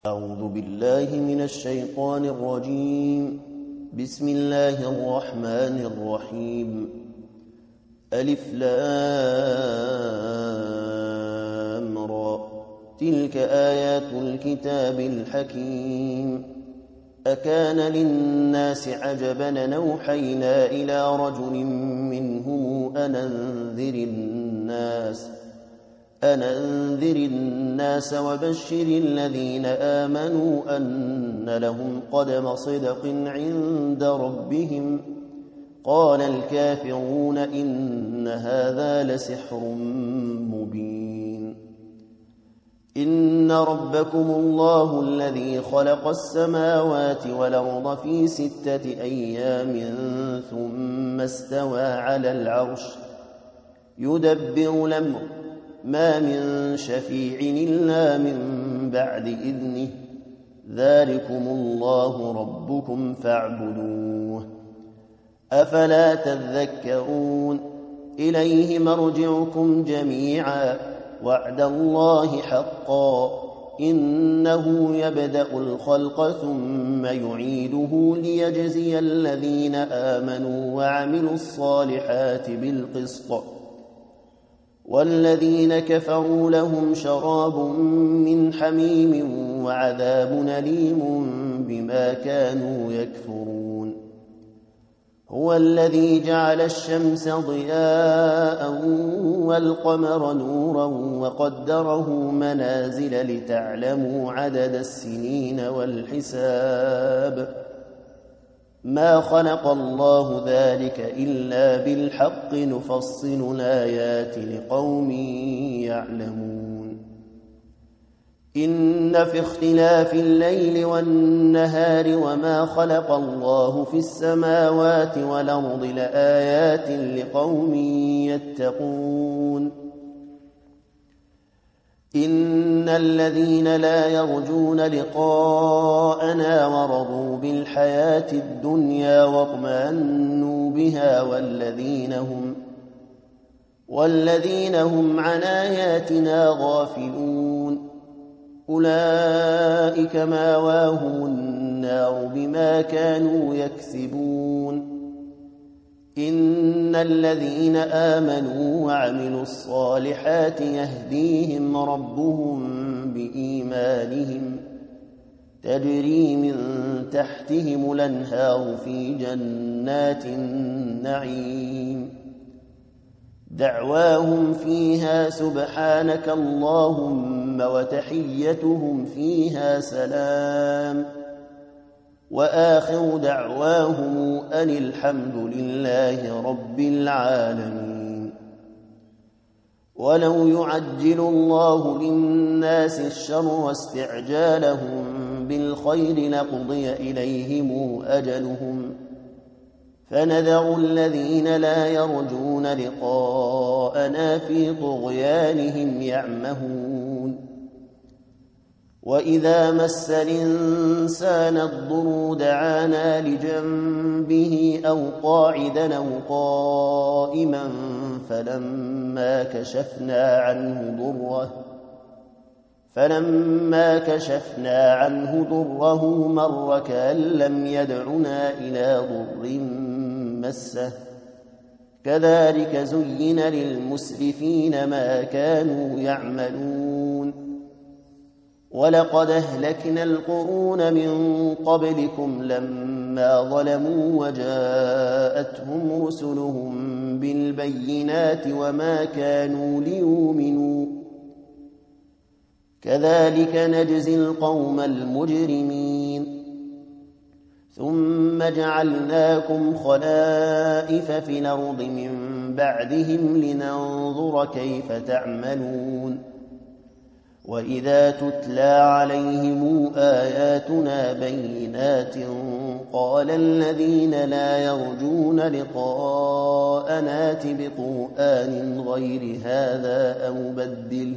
أعوذ بالله من الشيطان الرجيم. بسم الله الرحمن الرحيم. ألف لام را، تلك آيات الكتاب الحكيم. أكان للناس عجبا أن أوحينا إلى رجل منهم أن أنذر الناس وبشر الذين آمنوا أن لهم قدم صدق عند ربهم. قال الكافرون إن هذا لسحر مبين. إن ربكم الله الذي خلق السماوات والأرض في 6 أيام ثم استوى على العرش يدبر الأمر، ما من شفيع إلا من بعد إذنه، ذلكم الله ربكم فاعبدوه، أفلا تذكرون. إليه مرجعكم جميعا، وعد الله حقا، إنه يبدأ الخلق ثم يعيده ليجزي الذين آمنوا وعملوا الصالحات بالقسط، والذين كفروا لهم شراب من حميم وعذاب أليم بما كانوا يكفرون. هو الذي جعل الشمس ضياء والقمر نورا وقدره منازل لتعلموا عدد السنين والحساب، ما خلق الله ذلك إلا بالحق، نفصل الآيات لقوم يعلمون. إن في اختلاف الليل والنهار وما خلق الله في السماوات والأرض لآيات لقوم يتقون. إن الذين لا يرجون لقاءنا ورضوا بالحياة الدنيا واطمأنوا بها والذين هم عن آياتنا غافلون، أولئك مأواهم النار بما كانوا يكسبون. إن الذين آمنوا وعملوا الصالحات يهديهم ربهم بإيمانهم، تجري من تحتهم الأنهار في جنات النعيم، دعواهم فيها سبحانك اللهم وتحيتهم فيها سلام، وآخر دعواهم أن الحمد لله رب العالمين. ولو يعجل الله للناس الشر واستعجالهم بالخير لقضي إليهم أجلهم، فنذر الذين لا يرجون لقاءنا في طغيانهم يعمهون. وإذا مس الإنسان الضر دعانا لجنبه أو قاعدا أو قائما فلما كشفنا عنه ضره مر كأن لم يدعنا إلى ضر مسه، كذلك زين للمسرفين ما كانوا يعملون. ولقد أهلكنا القرون من قبلكم لما ظلموا وجاءتهم رسلهم بالبينات وما كانوا ليؤمنوا، كذلك نجزي القوم المجرمين. ثم جعلناكم خلائف في الأرض من بعدهم لننظر كيف تعملون. وإذا تتلى عليهم آياتنا بينات قال الذين لا يرجون لقاءنا ائت بقرآن غير هذا أو بدله،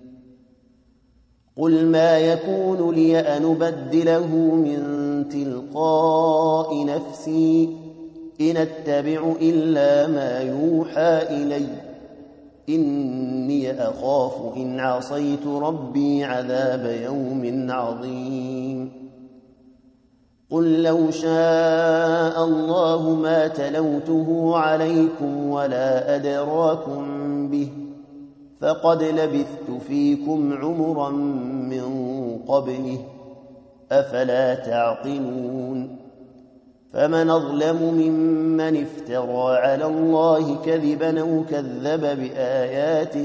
قل ما يكون لي أن أبدله من تلقاء نفسي إن أتبع إلا ما يوحى إلي، إني أخاف إن عصيت ربي عذاب يوم عظيم قل لو شاء الله ما تلوته عليكم ولا أدراكم به فقد لبثت فيكم عمرا من قبله أفلا تعقلون فمن أظلم ممن افترى على الله كذبا أو كذب بآياته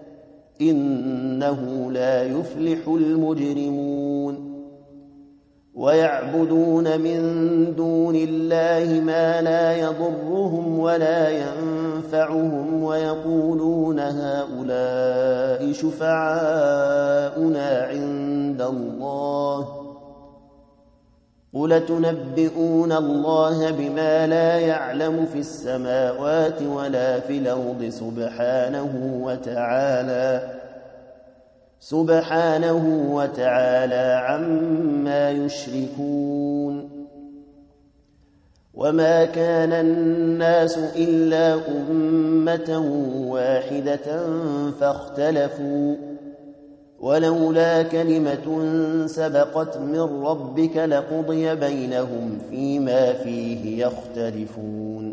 إنه لا يفلح المجرمون ويعبدون من دون الله ما لا يضرهم ولا ينفعهم ويقولون هؤلاء شفعاؤنا عند الله قل تنبئون الله بما لا يعلم في السماوات ولا في الأرض سبحانه وتعالى عما يشركون وما كان الناس إلا أمة واحدة فاختلفوا ولولا كلمة سبقت من ربك لقضي بينهم فيما فيه يختلفون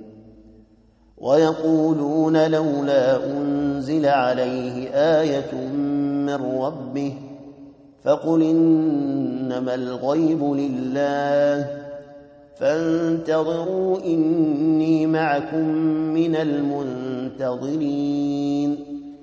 ويقولون لولا أنزل عليه آية من ربه فقل إنما الغيب لله فانتظروا إني معكم من المنتظرين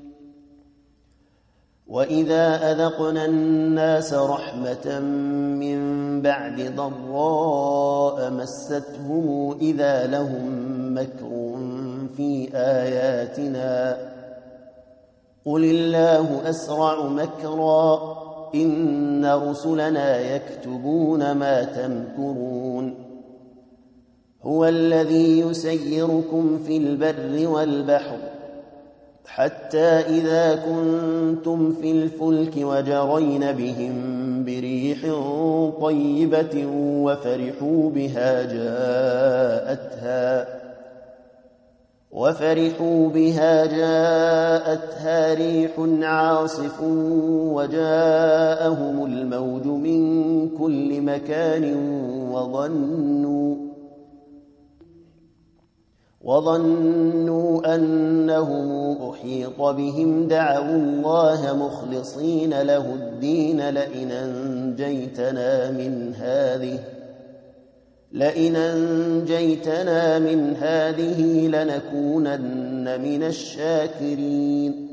وإذا أذقنا الناس رحمة من بعد ضراء مستهم إذا لهم مكر في آياتنا قل الله أسرع مكرا إن رسلنا يكتبون ما تمكرون هو الذي يسيركم في البر والبحر حتى إذا كنتم في الفلك وجرين بهم بريح طيبة وفرحوا بها جاءتها ريح عاصف وجاءهم الموج من كل مكان وظنوا أنهم أحيط بهم دعوا الله مخلصين له الدين لئن أنجيتنا من هذه لنكونن من الشاكرين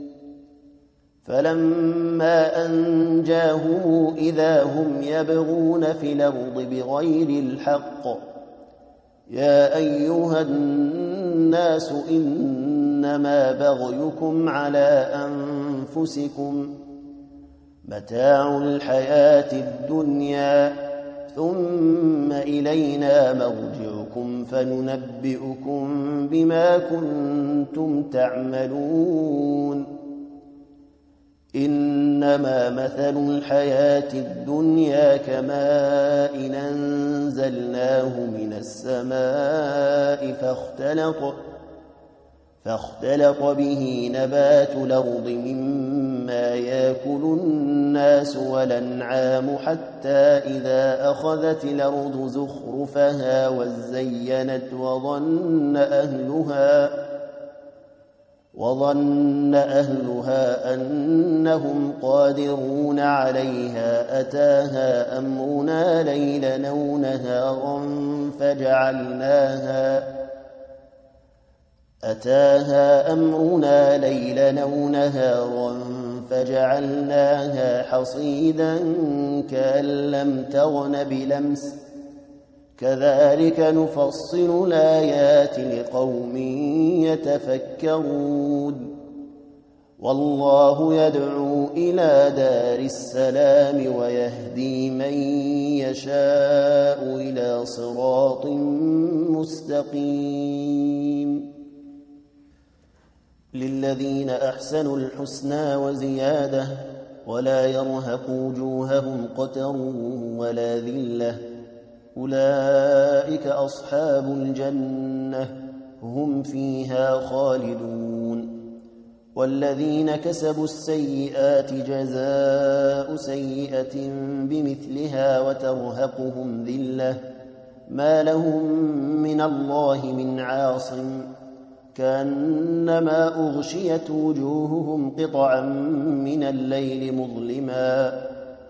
فلما أنجاهم إذا هم يبغون في الأرض بغير الحق يا أيها الناس إنما بغيكم على أنفسكم متاع الحياة الدنيا ثم إلينا مرجعكم فننبئكم بما كنتم تعملون إنما مثل الحياة الدنيا كماء أنزلناه من السماء فاختلط به نبات الأرض مما يأكل الناس والأنعام حتى إذا أخذت الأرض زخرفها وزينت وظن أهلها أنهم قادرون عليها أتاها أمرنا ليلا أو نهارا فجعلناها حصيدا كأن لم تغن بلمس كذلك نفصل الآيات لقوم يتفكرون والله يدعو إلى دار السلام ويهدي من يشاء إلى صراط مستقيم للذين أحسنوا الحسنى وزيادة ولا يرهق وجوههم قتر ولا ذلة أولئك أصحاب الجنة هم فيها خالدون والذين كسبوا السيئات جزاء سيئة بمثلها وترهقهم ذلة ما لهم من الله من عاصم كأنما أغشيت وجوههم قطعا من الليل مظلما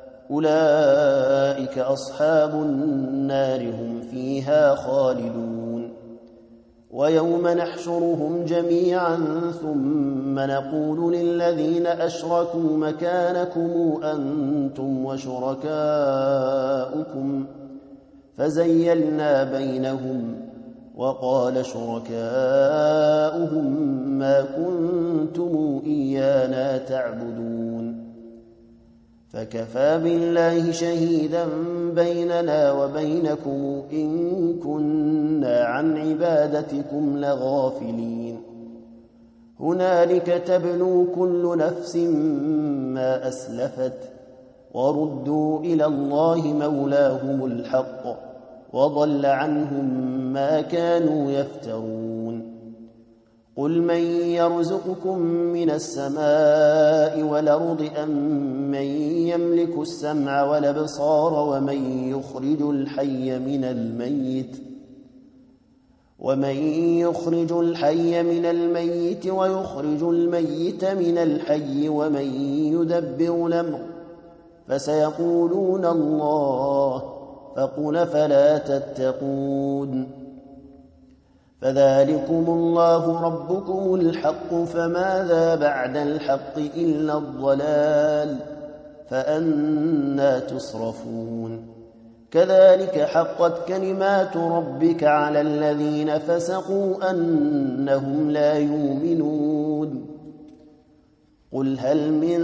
أولئك أصحاب النار هم فيها خالدون ويوم نحشرهم جميعا ثم نقول للذين أشركوا مكانكم أنتم وشركاؤكم فزيلنا بينهم وقال شركاؤهم ما كنتم إيانا تعبدون فكفى بالله شهيدا بيننا وبينكم إن كنا عن عبادتكم لغافلين هنالك تبلو كل نفس ما أسلفت وردوا إلى الله مولاهم الحق وضل عنهم ما كانوا يفترون قل من يرزقكم من السماء والأرض أم من يملك السمع والأبصار ومن يخرج الحي من الميت ويخرج الميت من الحي ومن يدبر الأمر فسيقولون الله فقل فلا تتقون فذلكم الله ربكم الحق فماذا بعد الحق إلا الضلال فأنى تصرفون كذلك حقت كلمات ربك على الذين فسقوا أنهم لا يؤمنون قل هل من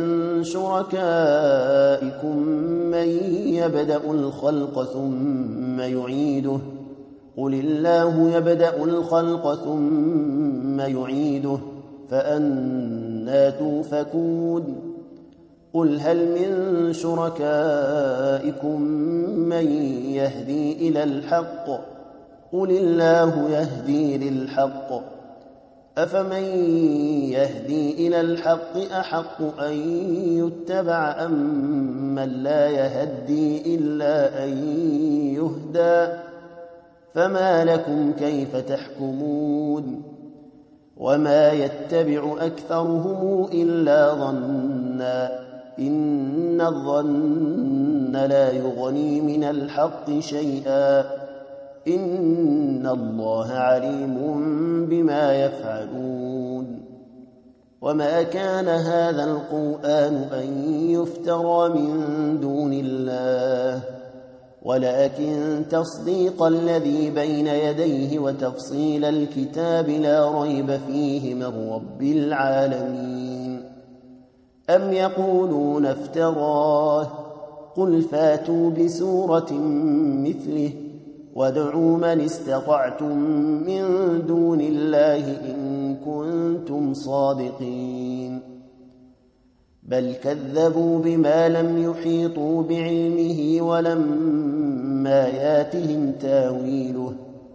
شركائكم من يبدأ الخلق ثم يعيده قل الله يبدأ الخلق ثم يعيده فأنى توفكون قل هل من شركائكم من يهدي إلى الحق قل الله يهدي للحق أفمن يهدي إلى الحق أحق أن يتبع أم من لا يهدي إلا أن يهدى فما لكم كيف تحكمون وما يتبع أكثرهم إلا ظنا إن الظن لا يغني من الحق شيئا إن الله عليم بما يفعلون وما كان هذا القرآن أن يفترى من دون الله ولكن تصديق الذي بين يديه وتفصيل الكتاب لا ريب فيه من رب العالمين أم يقولون افتراه قل فاتوا بسورة مثله وادعوا من استطعتم من دون الله إن كنتم صادقين بل كذبوا بما لم يحيطوا بعلمه ولما ياتهم تاويله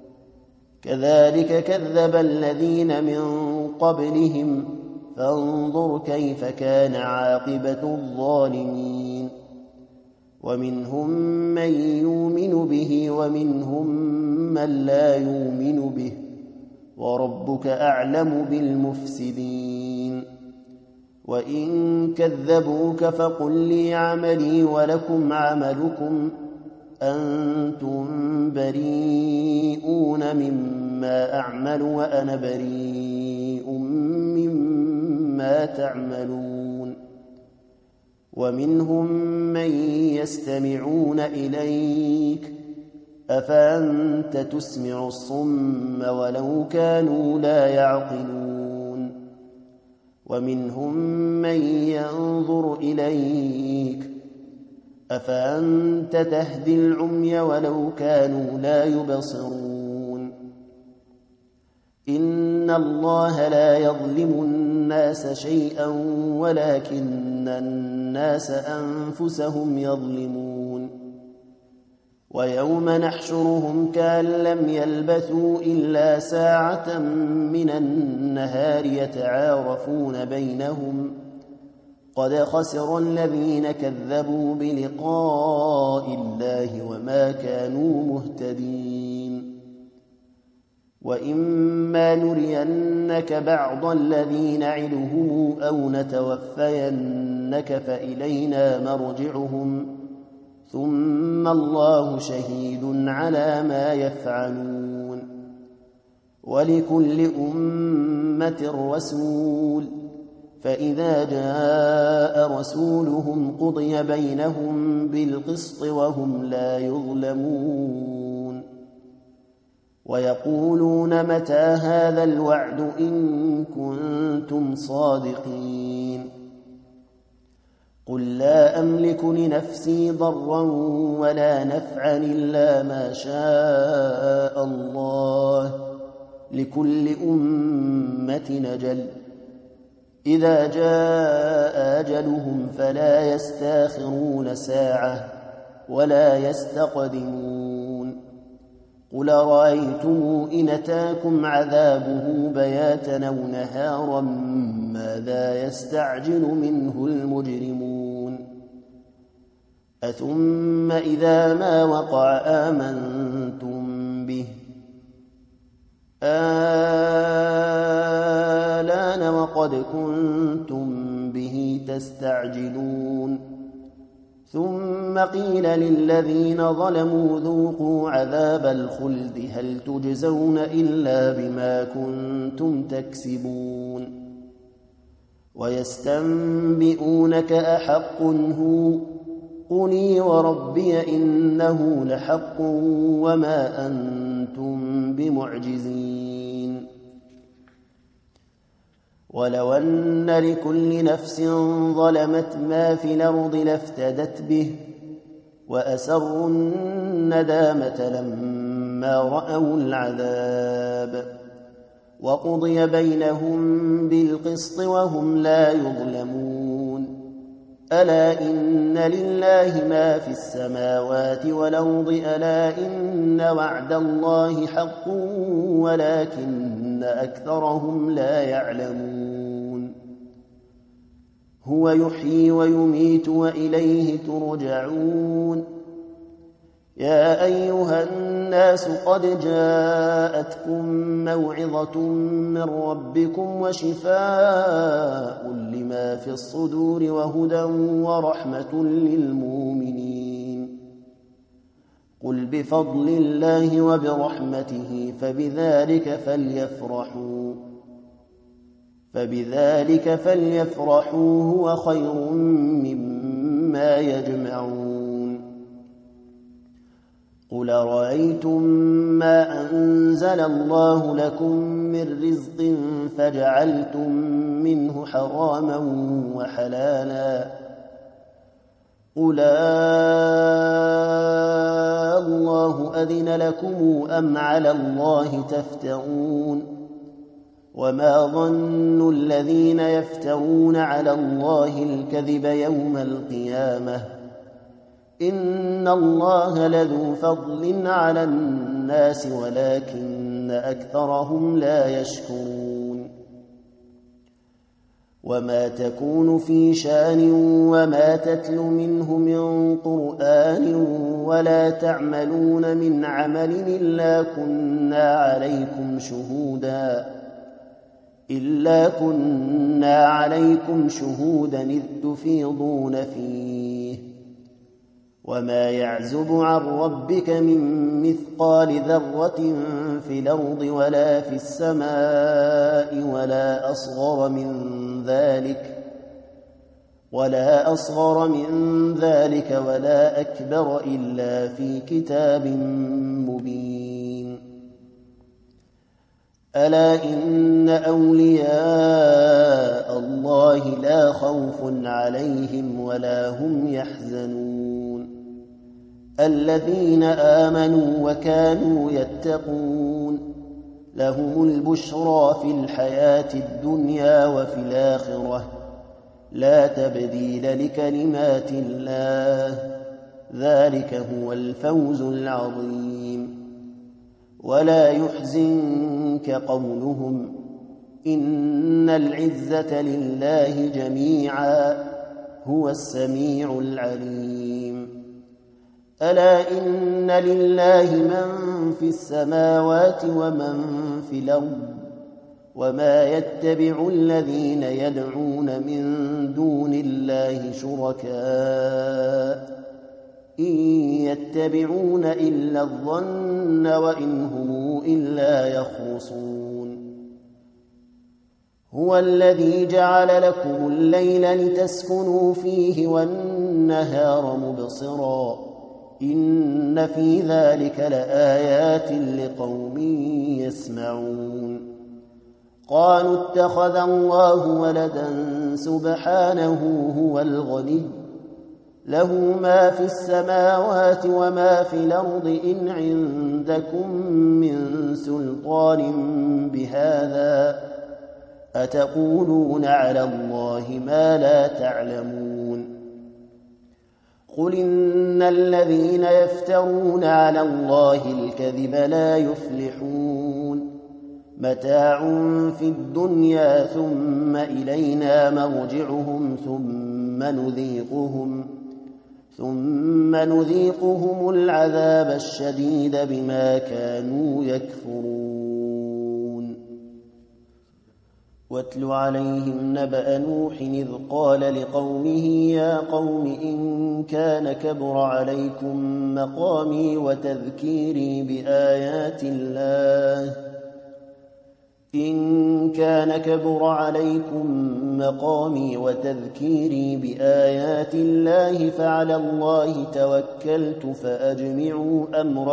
كذلك كذب الذين من قبلهم فانظر كيف كان عاقبة الظالمين ومنهم من يؤمن به ومنهم من لا يؤمن به وربك أعلم بالمفسدين وإن كذبوك فقل لي عملي ولكم عملكم أنتم بريئون مما أعمل وأنا بريء مما تعملون ومنهم من يستمعون إليك أفأنت تسمع الصم ولو كانوا لا يعقلون ومنهم من ينظر إليك أفأنت تهدي العمي ولو كانوا لا يبصرون إن الله لا يظلم الناس شيئا ولكن الناس أنفسهم يظلمون ويوم نحشرهم كأن لم يلبثوا إلا ساعة من النهار يتعارفون بينهم قد خسر الذين كذبوا بلقاء الله وما كانوا مهتدين وإما نرينك بعض الذي نعدهم أو نتوفينك فإلينا مرجعهم ثم الله شهيد على ما يفعلون ولكل أمة رسول فإذا جاء رسولهم قضي بينهم بالقسط وهم لا يظلمون ويقولون متى هذا الوعد إن كنتم صادقين قل لا أملك لنفسي ضرا ولا نفعا إلا ما شاء الله لكل أمة أجل إذا جاء أجلهم فلا يستاخرون ساعة ولا يستقدمون قل رأيتم إن أتاكم عذابه بياتا أو نهارا ماذا يستعجل منه المجرمون أثم إذا ما وقع آمنتم به آلان وقد كنتم به تستعجلون ثم قيل للذين ظلموا ذوقوا عذاب الخلد هل تجزون إلا بما كنتم تكسبون ويستنبئونك أحق هو قل وربي إنه لحق وما أنتم بمعجزين ولو أن لكل نفس ظلمت ما في الأرض لافتدت به وأسروا الندامة لما رأوا العذاب وقضي بينهم بالقسط وهم لا يظلمون ألا إن لله ما في السماوات والأرض ألا إن وعد الله حق ولكن أكثرهم لا يعلمون هو يحيي ويميت وإليه ترجعون يا أيها الناس قد جاءتكم موعظة من ربكم وشفاء لما في الصدور وهدى ورحمة للمؤمنين قل بفضل الله وبرحمته فبذلك فليفرحوا هو خير مما يجمعون قل رأيتم ما أنزل الله لكم من رزق فجعلتم منه حراما وحلالا قل الله أذن لكم أم على الله تفترون وما ظن الذين يفترون على الله الكذب يوم القيامة إن الله لذو فضل على الناس ولكن أكثرهم لا يشكرون وما تكون في شان وما تتلو منه من قرآن ولا تعملون من عمل إلا كنا عليكم شهودا إذ تفيضون فيه وما يعزب عن ربك من مثقال ذرة في الأرض ولا في السماء ولا أصغر من ذلك ولا أكبر إلا في كتاب مبين ألا إن أولياء الله لا خوف عليهم ولا هم يحزنون الذين آمنوا وكانوا يتقون لهم البشرى في الحياة الدنيا وفي الآخرة لا تبديل لكلمات الله ذلك هو الفوز العظيم. ولا يحزنك قولهم إن العزة لله جميعا هو السميع العليم. ألا إن لله من في السماوات ومن في الأرض وما يتبع الذين يدعون من دون الله شركاء إن يتبعون إلا الظن وإن هم إلا يخرصون. هو الذي جعل لكم الليل لتسكنوا فيه والنهار مبصرا إن في ذلك لآيات لقوم يسمعون. قالوا اتخذ الله ولدا سبحانه هو الغني له ما في السماوات وما في الأرض إن عندكم من سلطان بهذا أتقولون على الله ما لا تعلمون. قل إن الذين يفترون على الله الكذب لا يفلحون متاع في الدنيا ثم إلينا مرجعهم ثم نذيقهم العذاب الشديد بما كانوا يكفرون. واتل عليهم نبأ نوح إذ قال لقومه يا قوم إن كان كبر عليكم مقامي وتذكيري بآيات الله فعلى الله توكلت فأجمعوا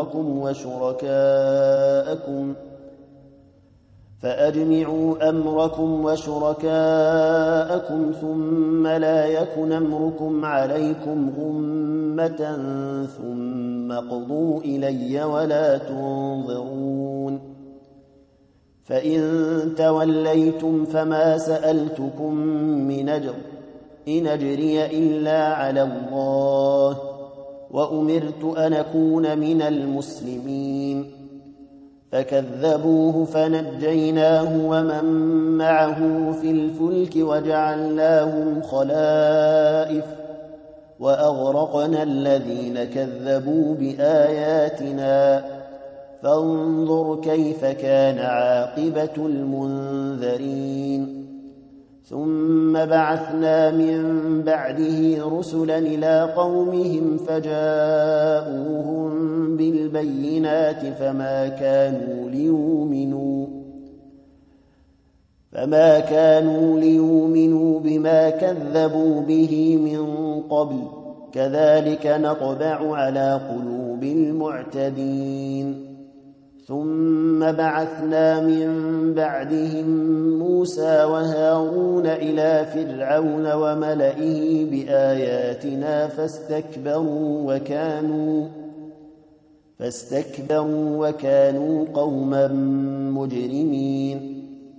أمركم وشركاءكم ثم لا يكن أمركم عليكم غمة ثم اقضوا إلي ولا تنظرون. فإن توليتم فما سألتكم من أجر إن أجري إلا على الله وأمرت أن أكون من المسلمين. فكذبوه فنجيناه ومن معه في الفلك وجعلناهم خلائف وأغرقنا الذين كذبوا بآياتنا فانظر كيف كان عاقبة المنذرين. ثم بعثنا من بعده رسلا إلى قومهم فجاءوهم بالبينات فما كانوا ليؤمنوا بما كذبوا به من قبل كذلك نطبع على قلوب المعتدين. ثم بعثنا من بعدهم موسى وهارون إلى فرعون وملئه بآياتنا فاستكبروا وكانوا قوما مجرمين.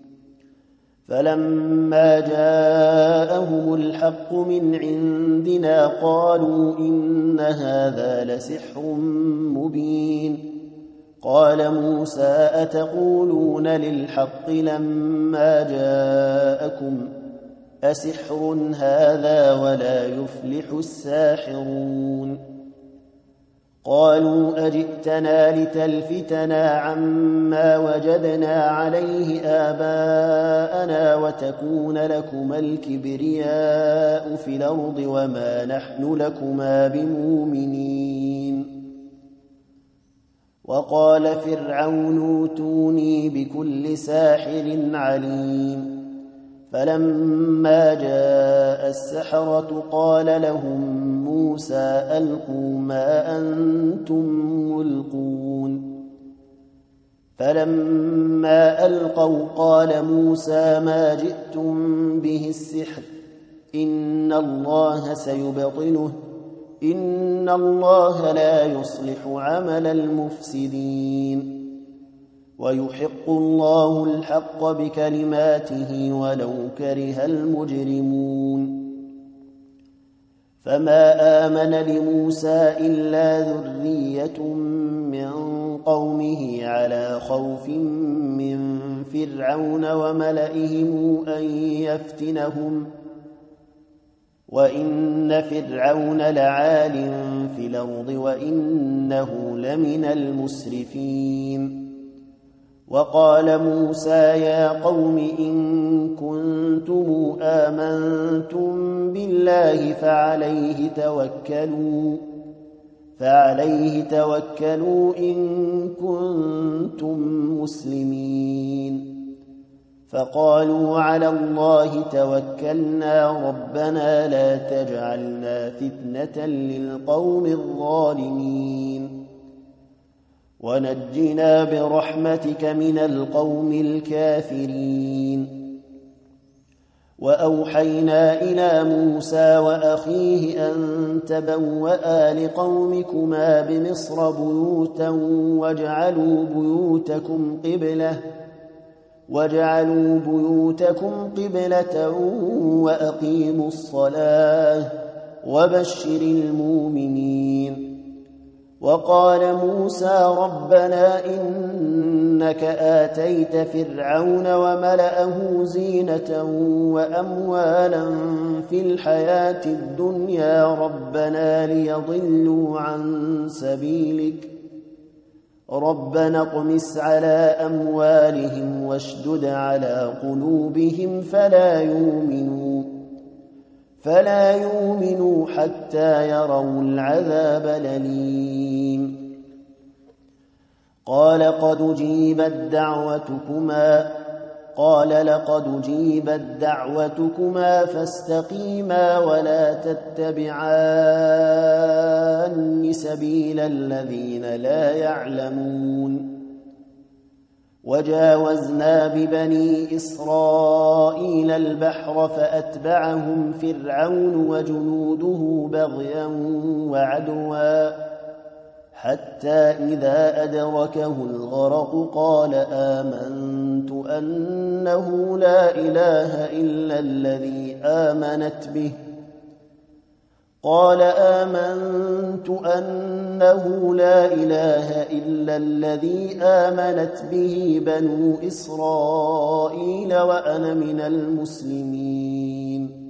فلما جاءهم الحق من عندنا قالوا إن هذا لسحر مبين. قال موسى أتقولون للحق لما جاءكم أسحر هذا ولا يفلح الساحرون. قالوا أجئتنا لتلفتنا عما وجدنا عليه آباءنا وتكون لكما الكبرياء في الأرض وما نحن لكما بمؤمنين. وقال فرعون اوتوني بكل ساحر عليم. فلما جاء السحرة قال لهم موسى ألقوا ما أنتم ملقون. فلما ألقوا قال موسى ما جئتم به السحر إن الله سيبطله إن الله لا يصلح عمل المفسدين. ويحق الله الحق بكلماته ولو كره المجرمون. فما آمن لموسى إلا ذرية من قومه على خوف من فرعون وملئهم أن يفتنهم وإن فرعون لعال في الأرض وإنه لمن المسرفين وقال موسى يا قوم إن كنتم آمنتم بالله فعليه توكلوا إن كنتم مسلمين فقالوا على الله توكلنا ربنا لا تجعلنا فتنة للقوم الظالمين ونجنا برحمتك من القوم الكافرين وأوحينا إلى موسى وأخيه أن تبوأ لقومكما بمصر بيوتا واجعلوا بيوتكم قبلة وأقيموا الصلاة وبشر المؤمنين وقال موسى ربنا إنك آتيت فرعون وملأه زينة وأموالا في الحياة الدنيا ربنا ليضلوا عن سبيلك ربنا اطمس على أموالهم واشدد على قلوبهم فلا يؤمنوا حتى يروا العذاب الأليم قال لقد أجيبت دعوتكما فاستقيما ولا تتبعان سبيل الذين لا يعلمون وجاوزنا ببني إسرائيل البحر فأتبعهم فرعون وجنوده بغيا وعدوا حتى إذا أدركه الغرق قال آمنت أنه لا إله إلا الذي آمنت به بنو إسرائيل وأنا من المسلمين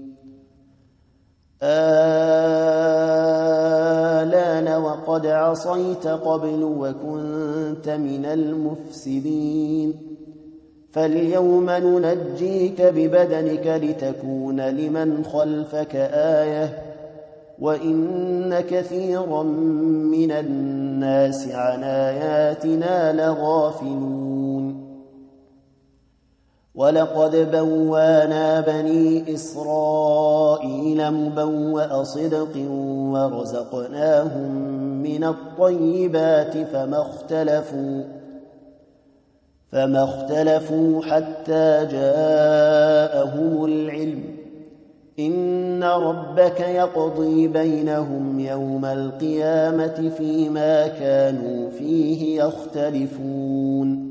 الآن وقد عصيت قبل وكنت من المفسدين فاليوم ننجيك ببدنك لتكون لمن خلفك آية وإن كثيرا من الناس عن آياتنا لغافلون ولقد بوانا بني إسرائيل مبوأ صدق ورزقناهم من الطيبات فما اختلفوا حتى جاءهم العلم إن ربك يقضي بينهم يوم القيامة فيما كانوا فيه يختلفون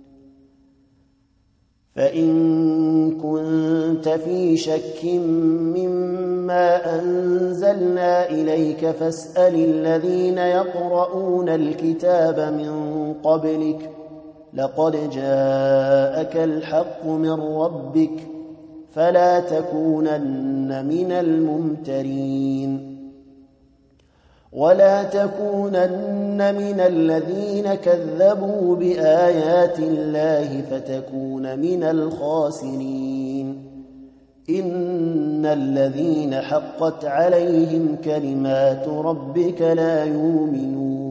فإن كنت في شك مما أنزلنا إليك فاسأل الذين يقرؤون الكتاب من قبلك لقد جاءك الحق من ربك فلا تكونن من الممترين ولا تكونن من الذين كذبوا بآيات الله فتكون من الخاسرين إن الذين حقت عليهم كلمات ربك لا يؤمنون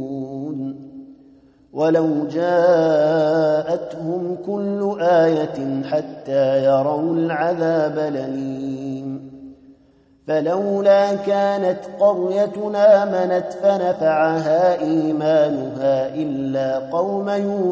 ولو جاءتهم كل آية حتى يروا العذاب الأليم فلولا كانت قرية آمنت فنفعها إيمانها إلا قوم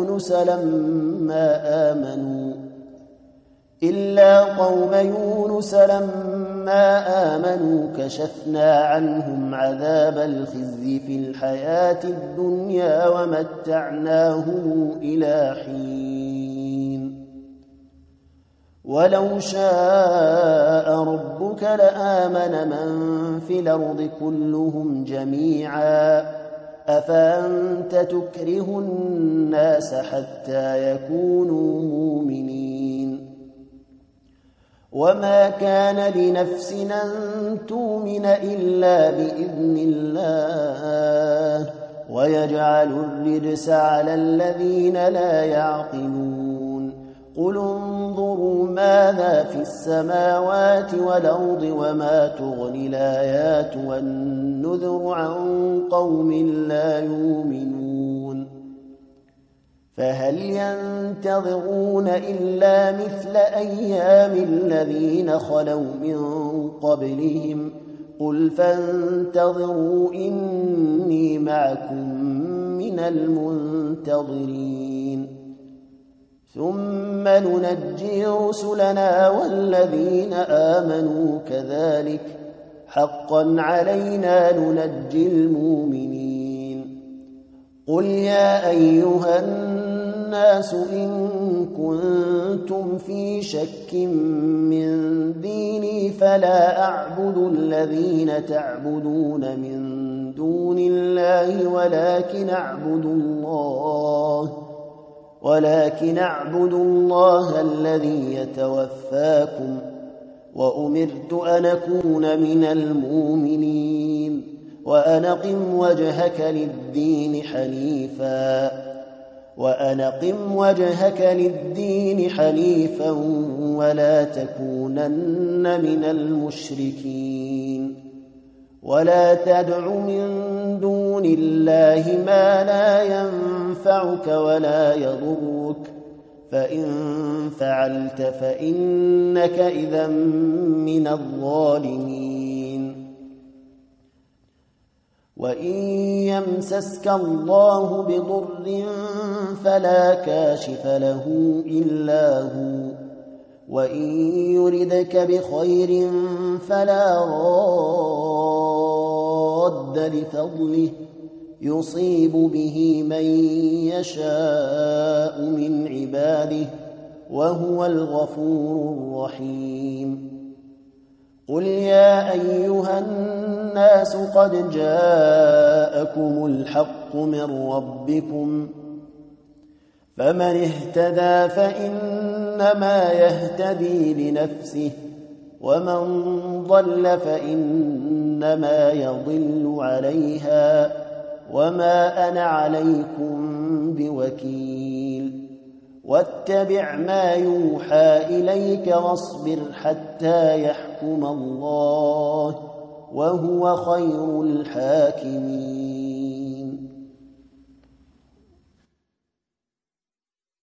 يونس لما آمنوا كشفنا عنهم عذاب الخزي في الحياة الدنيا ومتعناهم إلى حين ولو شاء ربك لآمن من في الأرض كلهم جميعا أفأنت تكره الناس حتى يكونوا مؤمنين وما كان لنفس أن تؤمن إلا بإذن الله ويجعل الرجس على الذين لا يعقلون قل انظروا ماذا في السماوات والأرض وما تغني الآيات والنذر عن قوم لا يؤمنون فهل ينتظرون إلا مثل أيام الذين خلوا من قبلهم قل فانتظروا إني معكم من المنتظرين ثم ننجي رسلنا والذين آمنوا كذلك حقا علينا ننجي المؤمنين قل يا أيها الناس إن كنتم في شك من ديني فلا أعبد الذين تعبدون من دون الله ولكن أعبد الله الذي يتوفاكم وأمرت أن أكون من المؤمنين وأن أقم وجهك للدين حنيفا ولا تكونن من المشركين ولا تدع من دون الله ما لا ينفعك ولا يضرك فإن فعلت فإنك إذا من الظالمين وإن يمسسك الله بضر فلا كاشف له إلا هو وإن يردك بخير فلا راد لفضله يصيب به من يشاء من عباده وهو الغفور الرحيم قل يا أيها الناس قد جاءكم الحق من ربكم فمن اهتدى فإنما يهتدي لنفسه ومن ضل فإنما يضل عليها وما أنا عليكم بوكيل واتبع ما يوحى إليك واصبر حتى يحكم الله وهو خير الحاكمين